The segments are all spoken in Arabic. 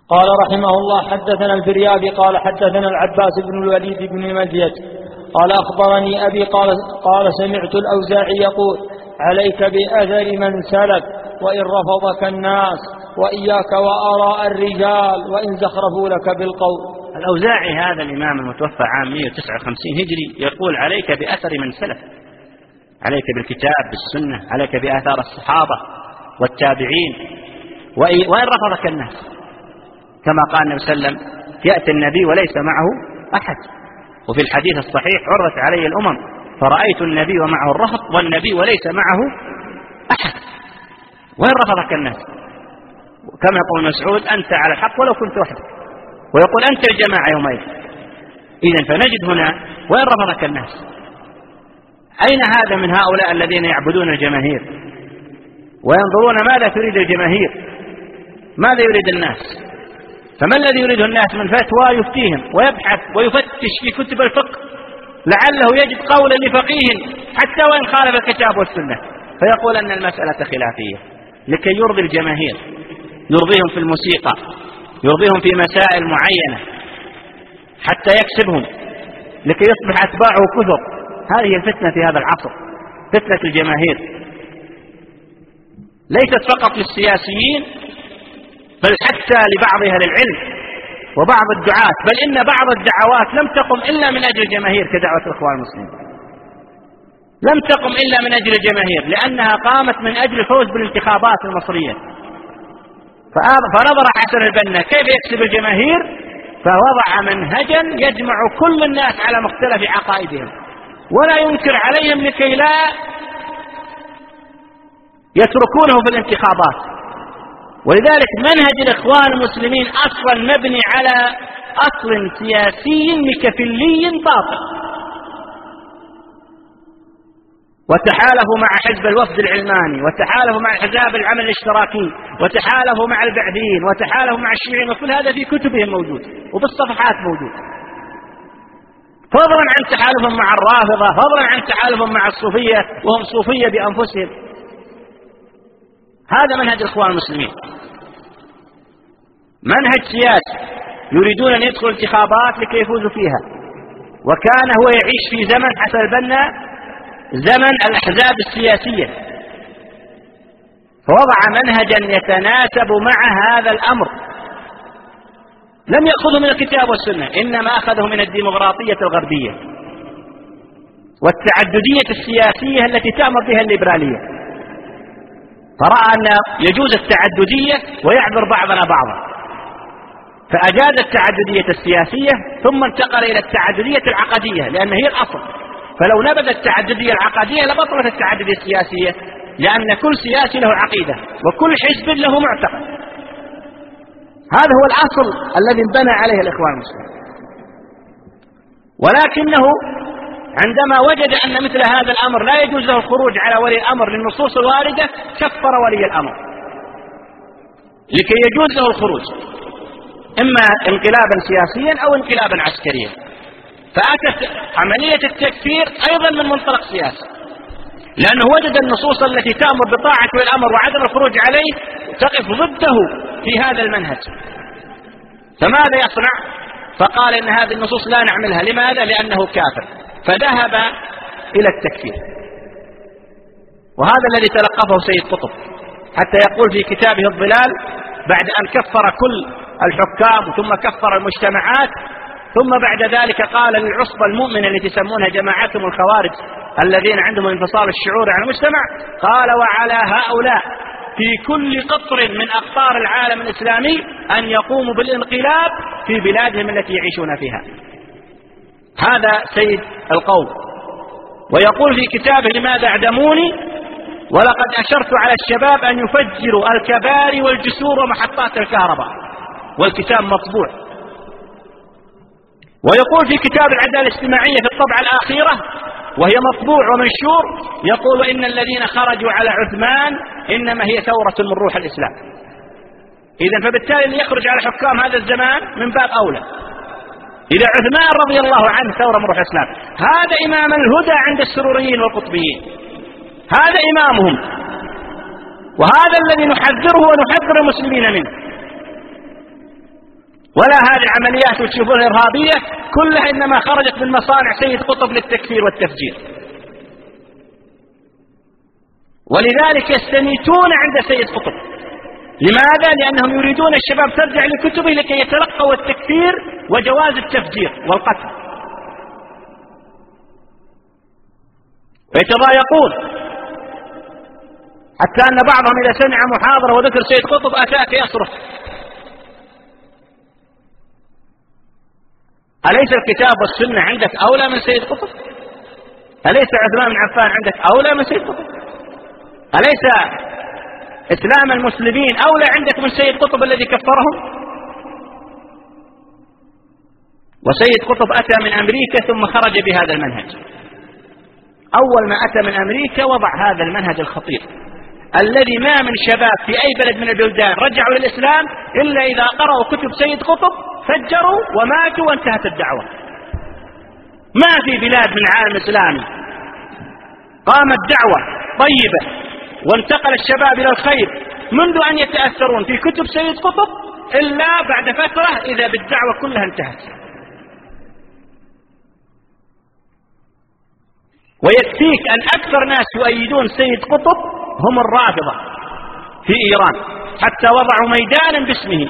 قال رحمه الله: حدثنا الفريابي قال حدثنا العباس بن الوليد بن مزيد قال أخبرني أبي قال سمعت الأوزاعي يقول: عليك بأثر من سلك وإن رفضك الناس، وإياك وآراء الرجال وإن زخرفوا لك بالقول. الأوزاعي هذا الإمام المتوفى عام 159 هجري يقول: عليك بأثر من سلف، عليك بالكتاب بالسنة، عليك بآثار الصحابة والتابعين، وإن رفضك الناس، كما قال النبي صلى الله عليه وسلم: يأتي النبي وليس معه أحد. وفي الحديث الصحيح: عرضت علي الأمم فرأيت النبي ومعه الرهط والنبي وليس معه أحد، وإن رفضك الناس. كما يقول مسعود: أنت على الحق ولو كنت وحدك، ويقول: أنت الجماعة يومئذ. إذن فنجد هنا: وإن رفضك الناس. أين هذا من هؤلاء الذين يعبدون الجماهير وينظرون ماذا تريد الجماهير، ماذا يريد الناس؟ فما الذي يريده الناس من فتوى يفتيهم ويبحث ويفتش في كتب الفقه لعله يجد قولا لفقيه حتى وإن خالف الكتاب والسنة، فيقول أن المسألة خلافية لكي يرضي الجماهير، يرضيهم في الموسيقى، يرضيهم في مسائل معينة حتى يكسبهم لكي يصبح أتباعه كثر. هذه الفتنة في هذا العصر، فتنة الجماهير، ليست فقط للسياسيين بل حتى لبعض أهل العلم وبعض الدعاة، بل إن بعض الدعوات لم تقم إلا من أجل الجماهير كدعوة الإخوان المسلمين، لم تقم إلا من أجل الجماهير، لأنها قامت من أجل الفوز بالانتخابات المصرية. فنظر حسن البنا كيف يكسب الجماهير، فوضع منهجا يجمع كل الناس على مختلف عقائدهم ولا ينكر عليهم لكي لا يتركونه في الانتخابات. ولذلك منهج الإخوان المسلمين أصلا مبني على أصل سياسي مكفلي باطل، وتحالفوا مع حزب الوفد العلماني، وتحالفوا مع حزب العمل الاشتراكي، وتحالفوا مع البعثيين، وتحالفوا مع الشيوعيين، وكل هذا في كتبهم موجود وبالصفحات موجود، فضلا عن تحالفهم مع الرافضة، فضلا عن تحالفهم مع الصوفية وهم صوفية بأنفسهم. هذا منهج الإخوان المسلمين، منهج سياسي يريدون أن يدخلوا انتخابات لكي يفوزوا فيها. وكان هو يعيش في زمن حسن البنا، زمن الأحزاب السياسية، فوضع منهجا يتناسب مع هذا الأمر، لم يأخذه من الكتاب والسنة، إنما أخذه من الديمقراطية الغربية والتعددية السياسية التي تأمر بها الليبرالية، فرأى أن يجوز التعددية ويعذر بعضنا بعضا، فأجاز التعددية السياسية ثم انتقل إلى التعددية العقدية لأن هي الأصل. فلو نبذ التعددية العقدية لبطلت التعددية السياسية، لأن كل سياسي له عقيدة وكل حزب له معتقد. هذا هو الأصل الذي انبنى عليه الإخوان المسلمين. ولكنه عندما وجد أن مثل هذا الأمر لا يجوز له الخروج على ولي الأمر للنصوص الواردة، كفر ولي الأمر لكي يجوز له الخروج إما انقلابا سياسيا أو انقلابا عسكريا. فأتت عملية التكفير أيضا من منطلق سياسي، لأنه وجد النصوص التي تأمر بطاعة ولي الأمر وعدم الخروج عليه تقف ضده في هذا المنهج، فماذا يصنع؟ فقال إن هذه النصوص لا نعملها. لماذا؟ لأنه كافر، فذهب إلى التكفير. وهذا الذي تلقفه سيد قطب حتى يقول في كتابه الظلال بعد أن كفر كل الحكام ثم كفر المجتمعات، ثم بعد ذلك قال للعصبة المؤمنة التي يسمونها جماعتهم الخوارج الذين عندهم انفصال الشعور عن المجتمع، قال: وعلى هؤلاء في كل قطر من أقطار العالم الإسلامي أن يقوموا بالانقلاب في بلادهم التي يعيشون فيها. هذا سيد القوم. ويقول في كتابه لماذا أعدموني؟ ولقد أشرت على الشباب أن يفجروا الكباري والجسور ومحطات الكهرباء، والكتاب مطبوع. ويقول في كتاب العدالة الاجتماعية في الطبعة الأخيرة وهي مطبوع ومنشور، يقول: إن الذين خرجوا على عثمان إنما هي ثورة من روح الإسلام. إذن فبالتالي اللي يخرج على حكام هذا الزمان من باب أولى. إذا عثمان رضي الله عنه ثورة من روح الإسلام، هذا إمام الهدى عند السروريين والقطبيين، هذا إمامهم، وهذا الذي نحذره ونحذر المسلمين منه. ولا هذه العمليات وتشوفونها إرهابية كلها إنما خرجت من مصانع سيد قطب للتكفير والتفجير. ولذلك يستميتون عند سيد قطب. لماذا؟ لأنهم يريدون الشباب ترجع لكتبه لكي يتلقوا التكفير وجواز التفجير والقتل، ويتضايقون حتى أن بعضهم إذا سمع محاضرة وذكر سيد قطب أتاك يصرخ. أليس الكتاب والسنة عندك أولى من سيد قطب؟ أليس عثمان بن عفان عندك أولى من سيد قطب؟ أليس إسلام المسلمين أولى عندك من سيد قطب الذي كفرهم؟ وسيد قطب أتى من أمريكا ثم خرج بهذا المنهج. أول ما أتى من أمريكا وضع هذا المنهج الخطير الذي ما من شباب في أي بلد من البلدان رجعوا للإسلام إلا إذا قرأوا كتب سيد قطب فجروا وماتوا وانتهت الدعوة. ما في بلاد من العالم الإسلامي قامت دعوة طيبة وانتقل الشباب إلى الخير منذ أن يتأثرون في كتب سيد قطب إلا بعد فترة إذا بالدعوة كلها انتهت. ويكفيك أن أكثر ناس يؤيدون سيد قطب هم الرافضة في إيران، حتى وضعوا ميدانا باسمه.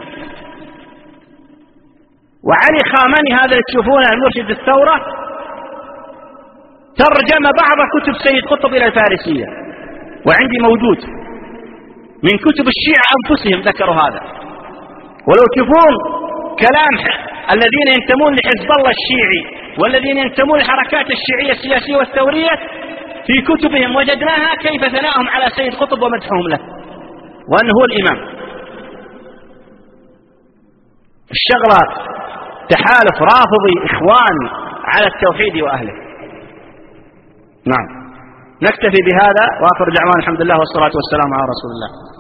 وعلي خامنئي هذا اللي تشوفونه المرشد الثورة ترجم بعض كتب سيد قطب إلى الفارسية، وعندي موجود من كتب الشيعة أنفسهم ذكروا هذا. ولو تشوفون كلام الذين ينتمون لحزب الله الشيعي والذين ينتمون للحركات الشيعية السياسية والثورية في كتبهم وجدناها كيف ثناءهم على سيد قطب ومدحهم له وأنه هو الإمام. الشغلة تحالف رافضي إخواني على التوحيد وأهله. نعم، نكتفي بهذا وآخر دعوانا الحمد لله والصلاة والسلام على رسول الله.